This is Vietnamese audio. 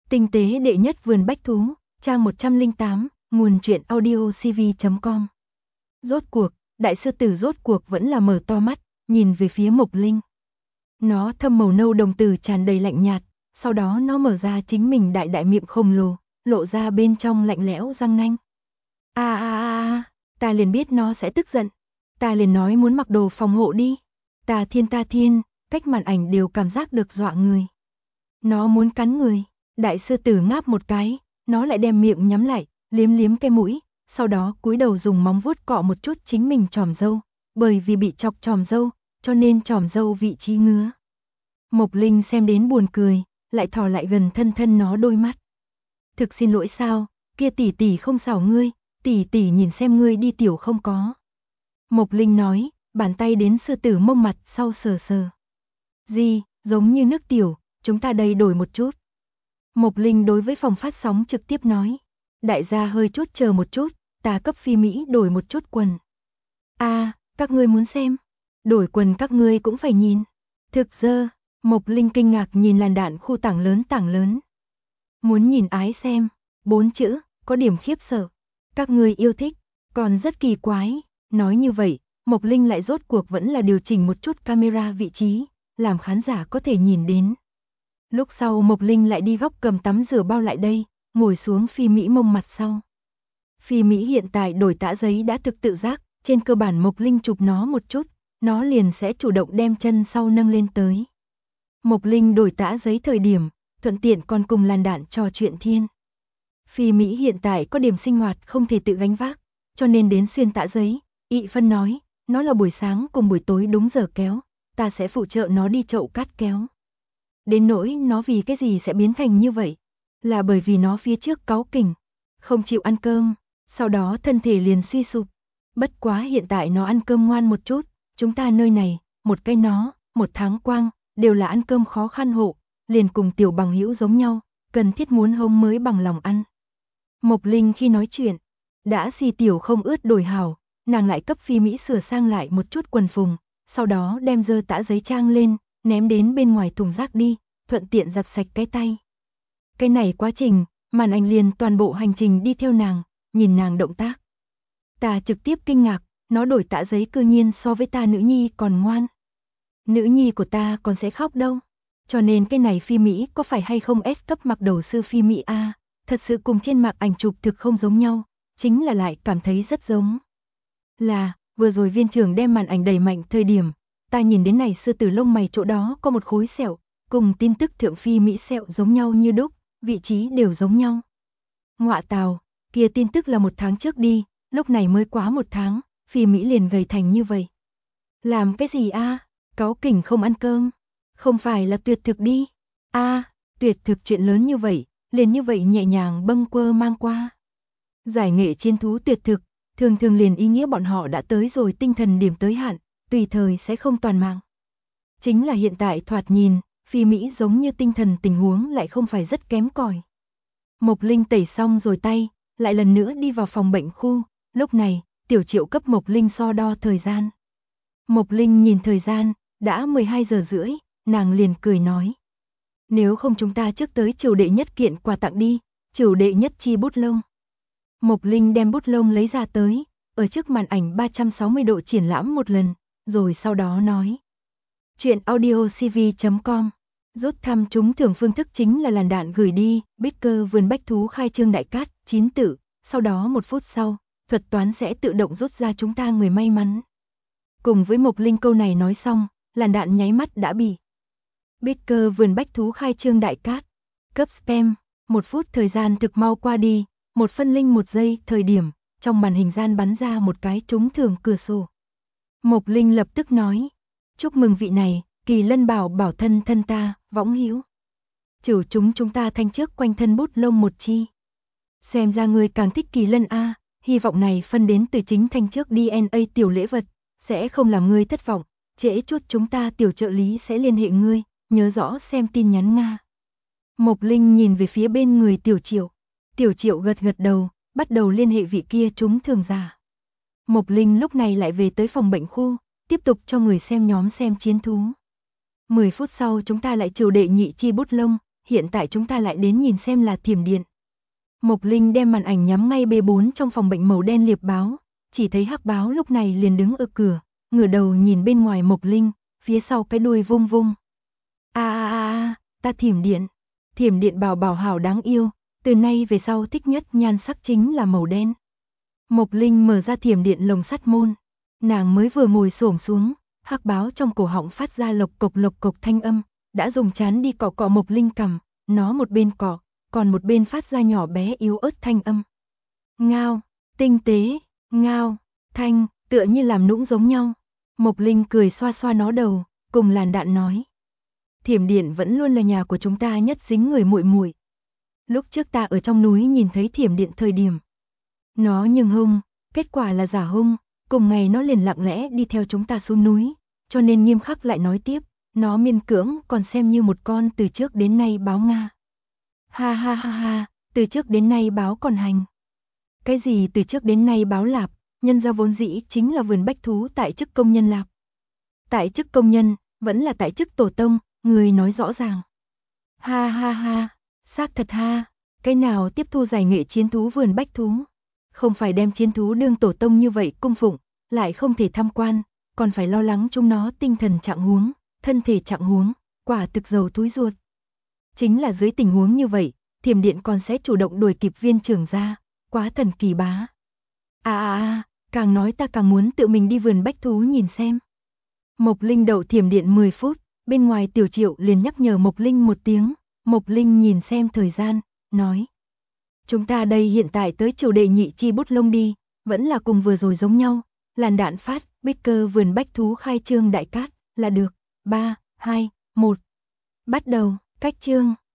Tinh tế đệ nhất vườn bách thú, trang 108, nguồn truyện audiocv.com. Rốt cuộc, đại sư tử rốt cuộc vẫn là mở to mắt, nhìn về phía Mộc Linh. Nó thâm màu nâu đồng tử tràn đầy lạnh nhạt, sau đó nó mở ra chính mình đại đại miệng khổng lồ, lộ ra bên trong lạnh lẽo răng nanh. Ta liền biết nó sẽ tức giận. Ta liền nói muốn mặc đồ phòng hộ đi. Ta thiên, cách màn ảnh đều cảm giác được dọa người. Nó muốn cắn người. Đại sư tử ngáp một cái, nó lại đem miệng nhắm lại, liếm liếm cái mũi, sau đó cúi đầu dùng móng vuốt cọ một chút chính mình chòm râu, bởi vì bị chọc chòm râu, cho nên chòm râu vị trí ngứa. Mộc Linh xem đến buồn cười, lại thò lại gần thân nó đôi mắt. Thực xin lỗi sao, kia tỷ tỷ không xảo ngươi, tỷ tỷ nhìn xem ngươi đi tiểu không có. Mộc Linh nói, bàn tay đến sư tử mông mặt sau sờ sờ. Gì, giống như nước tiểu, chúng ta đây đổi một chút. Mộc Linh đối với phòng phát sóng trực tiếp nói. Đại gia hơi chút chờ một chút, ta cấp Phi Mỹ đổi một chút quần. Các ngươi muốn xem. Đổi quần các ngươi cũng phải nhìn. Thực dơ, Mộc Linh kinh ngạc nhìn làn đạn khu tảng lớn. Muốn nhìn ái xem, 4 chữ, có điểm khiếp sợ. Các ngươi yêu thích, còn rất kỳ quái. Nói như vậy, Mộc Linh lại rốt cuộc vẫn là điều chỉnh một chút camera vị trí, làm khán giả có thể nhìn đến. Lúc sau Mộc Linh lại đi góc cầm tắm rửa bao lại đây, ngồi xuống Phi Mỹ mông mặt sau. Phi Mỹ hiện tại đổi tã giấy đã thực tự giác, trên cơ bản Mộc Linh chụp nó một chút, nó liền sẽ chủ động đem chân sau nâng lên tới. Mộc Linh đổi tã giấy thời điểm, thuận tiện còn cùng làn đạn trò chuyện thiên. Phi Mỹ hiện tại có điểm sinh hoạt không thể tự gánh vác, cho nên đến xuyên tã giấy. Ị Phân nói, nó là buổi sáng cùng buổi tối đúng giờ kéo, ta sẽ phụ trợ nó đi chậu cát kéo. Đến nỗi nó vì cái gì sẽ biến thành như vậy, là bởi vì nó phía trước cáu kỉnh, không chịu ăn cơm, sau đó thân thể liền suy sụp. Bất quá hiện tại nó ăn cơm ngoan một chút, chúng ta nơi này, một cái nó, một tháng quang, đều là ăn cơm khó khăn hộ, liền cùng tiểu bằng hữu giống nhau, cần thiết muốn hông mới bằng lòng ăn. Mộc Linh khi nói chuyện, đã si tiểu không ướt đổi hảo, nàng lại cấp Phi Mỹ sửa sang lại một chút quần phùng, sau đó đem dơ tã giấy trang lên, ném đến bên ngoài thùng rác đi, thuận tiện giặt sạch cái tay. Cái này quá trình, màn ảnh liền toàn bộ hành trình đi theo nàng, nhìn nàng động tác. Ta trực tiếp kinh ngạc, nó đổi tã giấy cư nhiên so với ta nữ nhi còn ngoan. Nữ nhi của ta còn sẽ khóc đâu. Cho nên cái này Phi Mỹ có phải hay không S cấp mặc đầu sư Phi Mỹ A, thật sự cùng trên mạc ảnh chụp thực không giống nhau, chính là lại cảm thấy rất giống. Là, vừa rồi viên trưởng đem màn ảnh đẩy mạnh thời điểm, ta nhìn đến này sư tử lông mày chỗ đó có một khối sẹo, cùng tin tức thượng Phi Mỹ sẹo giống nhau như đúc, vị trí đều giống nhau. Ngọa tào, kia tin tức là 1 tháng trước đi, lúc này mới quá 1 tháng, Phi Mỹ liền gầy thành như vậy. Làm cái gì a? Cáu kỉnh không ăn cơm, không phải là tuyệt thực đi. Tuyệt thực chuyện lớn như vậy, liền như vậy nhẹ nhàng bâng quơ mang qua. Giải nghệ chiến thú tuyệt thực, thường liền ý nghĩa bọn họ đã tới rồi tinh thần điểm tới hạn, tùy thời sẽ không toàn mạng. Chính là hiện tại thoạt nhìn, Phi Mỹ giống như tinh thần tình huống lại không phải rất kém cỏi. Mộc Linh tẩy xong rồi tay, lại lần nữa đi vào phòng bệnh khu, lúc này, Tiểu Triệu cấp Mộc Linh so đo thời gian. Mộc Linh nhìn thời gian, đã 12 giờ rưỡi, nàng liền cười nói. Nếu không chúng ta trước tới Triều đệ nhất kiện quà tặng đi, Triều đệ nhất chi bút lông. Mộc Linh đem bút lông lấy ra tới, ở trước màn ảnh 360 độ triển lãm một lần, rồi sau đó nói. Chuyện audiocv.com. Rút thăm trúng thưởng phương thức chính là làn đạn gửi đi, Bicker vườn bách thú khai trương đại cát, 9 tự, sau đó 1 phút sau, thuật toán sẽ tự động rút ra chúng ta người may mắn. Cùng với Mộc Linh câu này nói xong, làn đạn nháy mắt đã bị. Bicker vườn bách thú khai trương đại cát, cấp spam, 1 phút thời gian thực mau qua đi, 1 phân linh 1 giây thời điểm, trong màn hình gian bắn ra một cái trúng thưởng cửa sổ. Mộc Linh lập tức nói, chúc mừng vị này, Kỳ Lân bảo bảo thân ta, võng hữu. Chịu chúng ta thanh trước quanh thân bút lông một chi. Xem ra người càng thích Kỳ Lân A, hy vọng này phân đến từ chính thanh trước DNA tiểu lễ vật, sẽ không làm ngươi thất vọng, trễ chút chúng ta tiểu trợ lý sẽ liên hệ ngươi, nhớ rõ xem tin nhắn Nga. Mộc Linh nhìn về phía bên người Tiểu Triệu gật đầu, bắt đầu liên hệ vị kia trúng thưởng giả. Mộc Linh lúc này lại về tới phòng bệnh khu, tiếp tục cho người xem nhóm xem chiến thú. 10 phút sau chúng ta lại Triều đệ nhị chi bút lông, hiện tại chúng ta lại đến nhìn xem là thiểm điện. Mộc Linh đem màn ảnh nhắm ngay B4 trong phòng bệnh màu đen liệp báo, chỉ thấy hắc báo lúc này liền đứng ở cửa, ngửa đầu nhìn bên ngoài Mộc Linh, phía sau cái đuôi vung vung. Ta thiểm điện bảo bảo hảo đáng yêu, từ nay về sau thích nhất nhan sắc chính là màu đen. Mộc Linh mở ra thiểm điện lồng sắt môn, nàng mới vừa ngồi xổm xuống, hắc báo trong cổ họng phát ra lộc cộc thanh âm, đã dùng trán đi cọ cọ Mộc Linh cằm, nó một bên cọ, còn một bên phát ra nhỏ bé yếu ớt thanh âm. Ngao, tinh tế, ngao, thanh, tựa như làm nũng giống nhau. Mộc Linh cười xoa xoa nó đầu, cùng làn đạn nói. Thiểm điện vẫn luôn là nhà của chúng ta nhất dính người muội muội. Lúc trước ta ở trong núi nhìn thấy thiểm điện thời điểm. Nó nhưng hung, kết quả là giả hung, cùng ngày nó liền lặng lẽ đi theo chúng ta xuống núi, cho nên nghiêm khắc lại nói tiếp, nó miên cưỡng còn xem như một con từ trước đến nay báo Nga. Ha, từ trước đến nay báo còn hành. Cái gì từ trước đến nay báo lạp, nhân ra vốn dĩ chính là vườn bách thú tại chức công nhân lạp. Tại chức công nhân, vẫn là tại chức tổ tông, người nói rõ ràng. Ha, xác thật ha, cái nào tiếp thu giải nghệ chiến thú vườn bách thú. Không phải đem chiến thú đương tổ tông như vậy cung phụng, lại không thể tham quan, còn phải lo lắng chúng nó tinh thần trạng huống, thân thể trạng huống, quả thực dầu túi ruột. Chính là dưới tình huống như vậy, thiểm điện còn sẽ chủ động đuổi kịp viên trưởng ra, quá thần kỳ bá. Càng nói ta càng muốn tự mình đi vườn bách thú nhìn xem. Mộc Linh đậu thiểm điện 10 phút, bên ngoài Tiểu Triệu liền nhắc nhở Mộc Linh một tiếng, Mộc Linh nhìn xem thời gian, nói. Chúng ta đây hiện tại tới triều đệ nhị chi bút lông đi, vẫn là cùng vừa rồi giống nhau, làn đạn phát, bích cơ vườn bách thú khai trương đại cát, là được, 3, 2, 1. Bắt đầu, cách trương.